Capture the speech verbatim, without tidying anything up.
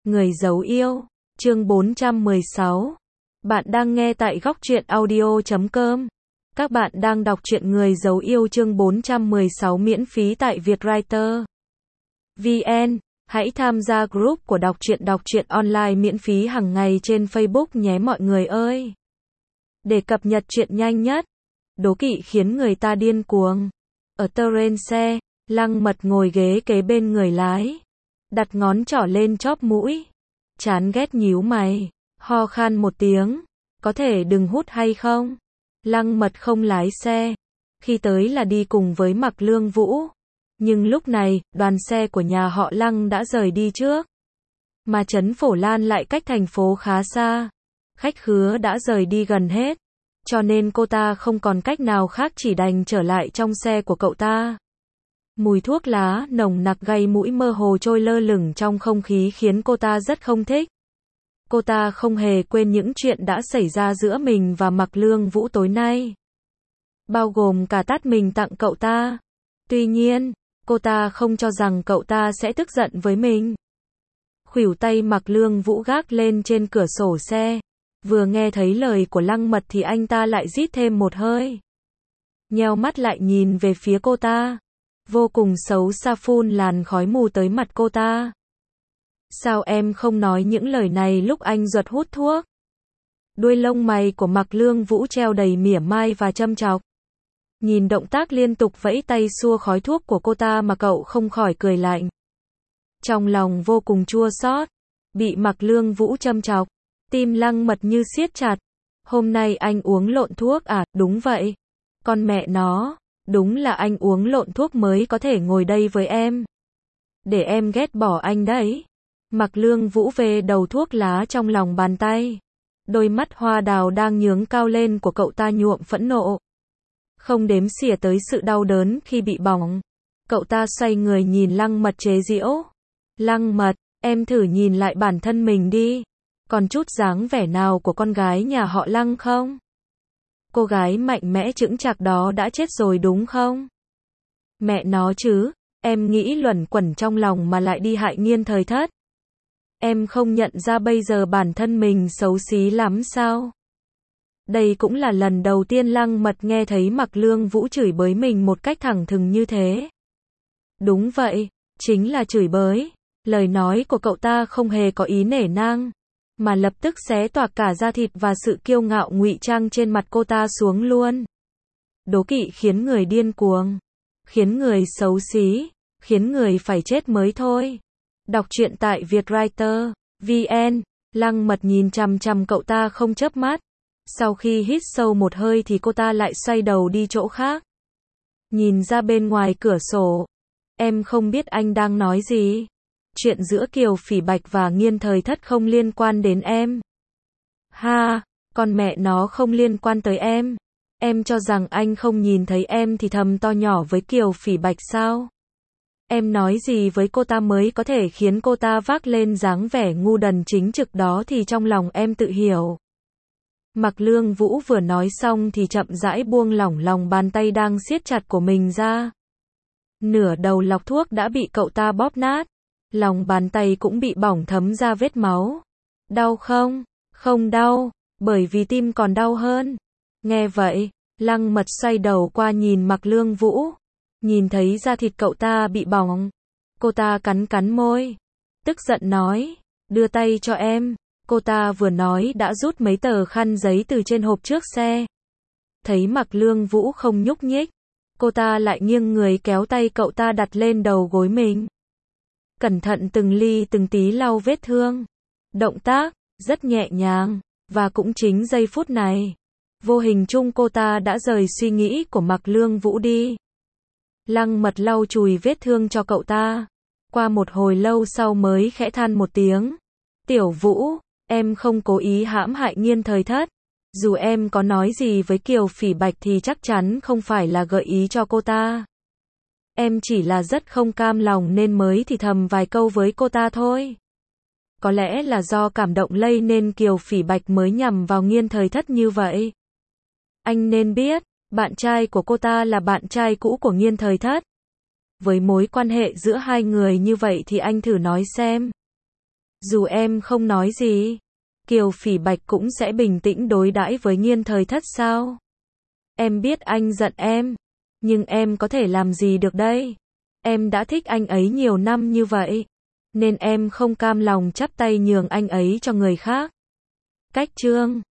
Người giấu yêu, chương bốn trăm mười sáu. Bạn đang nghe tại góc truyện audio chấm com. Các bạn đang đọc truyện Người giấu yêu chương bốn trăm mười sáu miễn phí tại Vietwriter chấm vn. Hãy tham gia group của đọc truyện đọc truyện online miễn phí hàng ngày trên Facebook nhé mọi người ơi. Để cập nhật truyện nhanh nhất. Đố kỵ khiến người ta điên cuồng. Ở terrain xe, Lăng Mật ngồi ghế kế bên người lái. Đặt ngón trỏ lên chóp mũi. Chán ghét nhíu mày. Ho khan một tiếng. Có thể đừng hút hay không? Lăng Mật không lái xe. Khi tới là đi cùng với Mạc Lương Vũ. Nhưng lúc này, đoàn xe của nhà họ Lăng đã rời đi trước. Mà trấn Phổ Lan lại cách thành phố khá xa. Khách khứa đã rời đi gần hết. Cho nên cô ta không còn cách nào khác chỉ đành trở lại trong xe của cậu ta. Mùi thuốc lá nồng nặc gây mũi mơ hồ trôi lơ lửng trong không khí khiến cô ta rất không thích. Cô ta không hề quên những chuyện đã xảy ra giữa mình và Mạc Lương Vũ tối nay. Bao gồm cả tát mình tặng cậu ta. Tuy nhiên, cô ta không cho rằng cậu ta sẽ tức giận với mình. Khuỷu tay Mạc Lương Vũ gác lên trên cửa sổ xe. Vừa nghe thấy lời của Lăng Mật thì anh ta lại rít thêm một hơi. Nheo mắt lại nhìn về phía cô ta. Vô cùng xấu xa phun làn khói mù tới mặt cô ta. Sao em không nói những lời này lúc anh ruột hút thuốc? Đuôi lông mày của Mạc Lương Vũ treo đầy mỉa mai và châm chọc. Nhìn động tác liên tục vẫy tay xua khói thuốc của cô ta mà cậu không khỏi cười lạnh. Trong lòng vô cùng chua xót, bị Mạc Lương Vũ châm chọc, tim Lăng Mật như siết chặt. Hôm nay anh uống lộn thuốc à? Đúng vậy. Con mẹ nó, đúng là anh uống lộn thuốc mới có thể ngồi đây với em. Để em ghét bỏ anh đấy. Mạc Lương Vũ về đầu thuốc lá trong lòng bàn tay. Đôi mắt hoa đào đang nhướng cao lên của cậu ta nhuộm phẫn nộ. Không đếm xỉa tới sự đau đớn khi bị bỏng. Cậu ta xoay người nhìn Lăng Mật chế giễu. Lăng Mật, em thử nhìn lại bản thân mình đi. Còn chút dáng vẻ nào của con gái nhà họ Lăng không? Cô gái mạnh mẽ chững chạc đó đã chết rồi đúng không? Mẹ nó chứ, em nghĩ luẩn quẩn trong lòng mà lại đi hại Nghiên Thời Thất. Em không nhận ra bây giờ bản thân mình xấu xí lắm sao? Đây cũng là lần đầu tiên Lăng Mật nghe thấy Mạc Lương Vũ chửi bới mình một cách thẳng thừng như thế. Đúng vậy, chính là chửi bới. Lời nói của cậu ta không hề có ý nể nang, mà lập tức xé toạc cả da thịt và sự kiêu ngạo ngụy trang trên mặt cô ta xuống luôn. Đố kỵ khiến người điên cuồng, khiến người xấu xí, khiến người phải chết mới thôi. Đọc truyện tại Vietwriter chấm vn. Lăng Mật nhìn chằm chằm cậu ta không chớp mắt. Sau khi hít sâu một hơi thì cô ta lại xoay đầu đi chỗ khác. Nhìn ra bên ngoài cửa sổ. Em không biết anh đang nói gì. Chuyện giữa Kiều Phỉ Bạch và Nghiên Thời Thất không liên quan đến em. Ha, con mẹ nó không liên quan tới em. Em cho rằng anh không nhìn thấy em thì thầm to nhỏ với Kiều Phỉ Bạch sao? Em nói gì với cô ta mới có thể khiến cô ta vác lên dáng vẻ ngu đần chính trực đó thì trong lòng em tự hiểu. Mạc Lương Vũ vừa nói xong thì chậm rãi buông lỏng lòng bàn tay đang siết chặt của mình ra. Nửa đầu lọc thuốc đã bị cậu ta bóp nát. Lòng bàn tay cũng bị bỏng thấm ra vết máu. Đau không? Không đau, bởi vì tim còn đau hơn. Nghe vậy, Lăng Mật xoay đầu qua nhìn Mạc Lương Vũ. Nhìn thấy da thịt cậu ta bị bỏng. Cô ta cắn cắn môi. Tức giận nói, đưa tay cho em. Cô ta vừa nói đã rút mấy tờ khăn giấy từ trên hộp trước xe. Thấy Mạc Lương Vũ không nhúc nhích. Cô ta lại nghiêng người kéo tay cậu ta đặt lên đầu gối mình. Cẩn thận từng ly từng tí lau vết thương. Động tác rất nhẹ nhàng. Và cũng chính giây phút này, vô hình chung cô ta đã rời suy nghĩ của Mạc Lương Vũ đi. Lăng Mật lau chùi vết thương cho cậu ta. Qua một hồi lâu sau mới khẽ than một tiếng. Tiểu Vũ, em không cố ý hãm hại Nghiên Thời Thất. Dù em có nói gì với Kiều Phỉ Bạch thì chắc chắn không phải là gợi ý cho cô ta. Em chỉ là rất không cam lòng nên mới thì thầm vài câu với cô ta thôi. Có lẽ là do cảm động lây nên Kiều Phỉ Bạch mới nhằm vào Nghiên Thời Thất như vậy. Anh nên biết, bạn trai của cô ta là bạn trai cũ của Nghiên Thời Thất. Với mối quan hệ giữa hai người như vậy thì anh thử nói xem. Dù em không nói gì, Kiều Phỉ Bạch cũng sẽ bình tĩnh đối đãi với Nghiên Thời Thất sao? Em biết anh giận em, nhưng em có thể làm gì được đây? Em đã thích anh ấy nhiều năm như vậy, nên em không cam lòng chắp tay nhường anh ấy cho người khác. Cách chương